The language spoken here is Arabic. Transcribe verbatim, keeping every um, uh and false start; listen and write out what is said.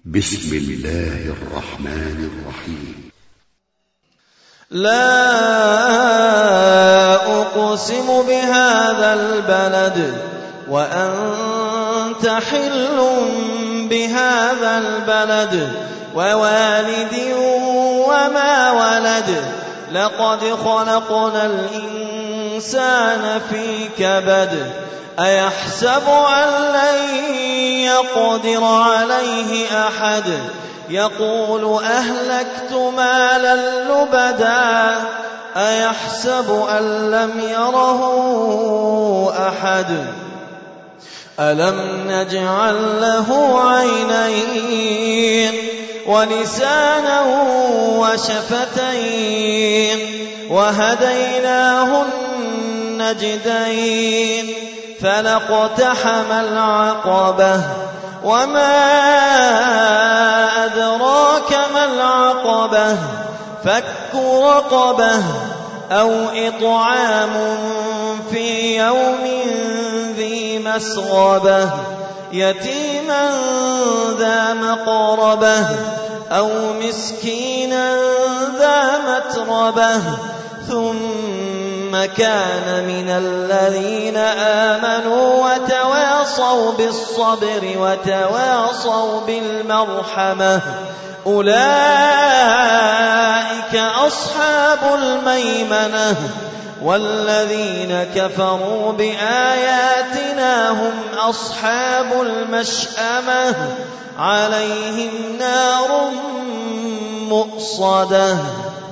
بسم الله الرحمن الرحيم. لا أقسم بهذا البلد وأنت حل بهذا البلد ووالد وما ولد لقد خلقنا الإنسان في كبد أيحسب أن لن يقدر عليه أحد يقول أهلكت مالا لبدا أيحسب أن لم يره أحد ألم نجعل له عينين ولسانا وشفتين وهديناه النجدين فلاقتحم العقبة وما أدراك ما العقبة فك رقبة أو إطعام في يوم ذي مسغبة يتيما ذا مقربة أو مسكينا ذا متربة ثم كان من الذين آمنوا وتواصوا بالصبر وتواصوا بالمرحمة أولئك أصحاب الميمنة والذين كفروا بآياتنا هم أصحاب المشأمة عليهم نار مؤصدة.